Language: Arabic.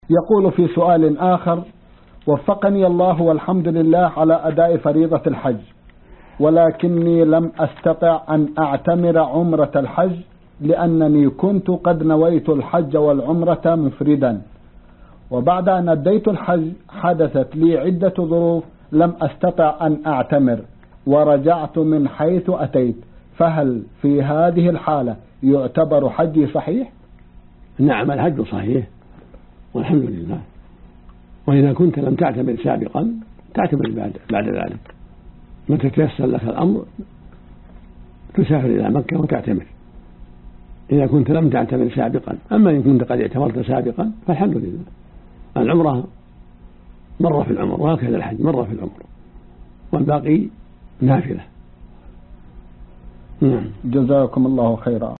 يقول في سؤال آخر: وفقني الله والحمد لله على أداء فريضة الحج، ولكني لم أستطع أن أعتمر عمرة الحج لأنني كنت قد نويت الحج والعمرة مفردا، وبعد أن أديت الحج حدثت لي عدة ظروف لم أستطع أن أعتمر ورجعت من حيث أتيت، فهل في هذه الحالة يعتبر حجي صحيح؟ نعم، الحج صحيح والحمد لله. وإذا كنت لم تعتمر سابقا تعتمر بعد ذلك، متى تيسر لك الأمر تسافر إلى مكة وتعتمر إذا كنت لم تعتمر سابقا. أما إن كنت قد اعتمرت سابقا فالحمد لله، العمرة مرة في العمر، وهكذا الحج مرة في العمر، والباقي نافلة. جزاكم الله خيرا.